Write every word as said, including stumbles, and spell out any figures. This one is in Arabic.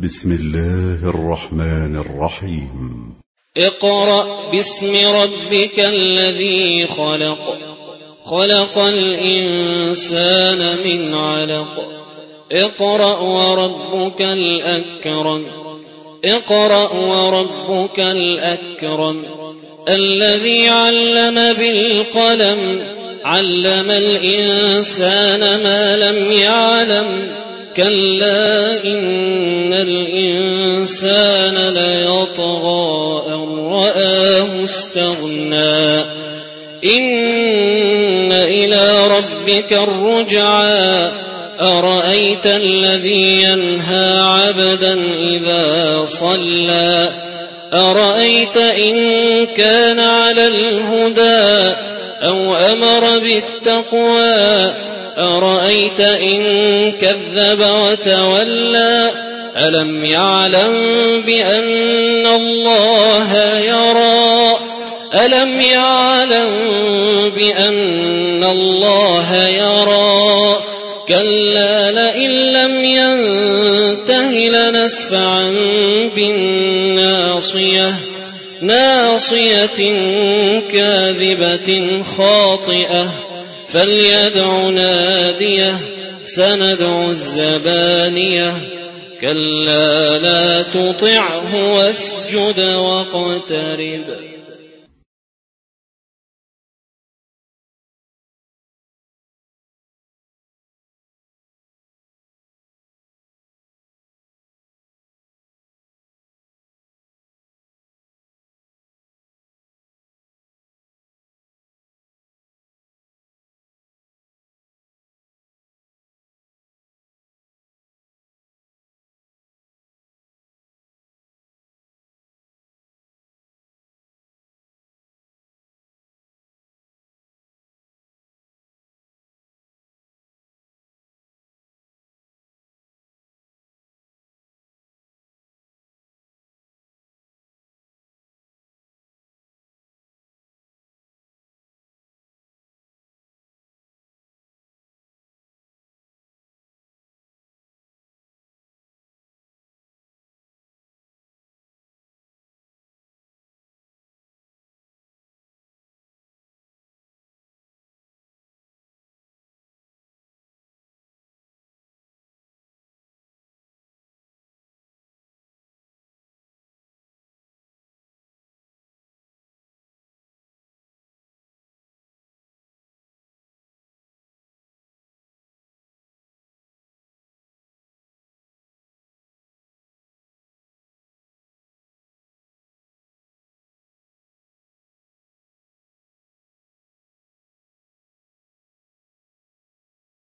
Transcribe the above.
بسم الله الرحمن الرحيم. اقرأ باسم ربك الذي خلق خلق الإنسان من علق اقرأ وربك الأكرم اقرأ وربك الأكرم الذي علم بالقلم علم الإنسان ما لم يعلم كلا إن الإنسان ليطغى أن رآه استغنى إن إلى ربك الرجعى أرأيت الذي ينهى عبدا إذا صلى أرأيت إن كان على الهدى أو أمر بالتقوى أرأيت إن كذب وتولى ألم يعلم بأن الله يرى ألم يعلم بأن الله يرى كلا لئن لم ينته لنسفعا بالناصية ناصية كاذبة خاطئة فليدع ناديه سندع الزبانية كلا لا تطعه واسجد واقترب.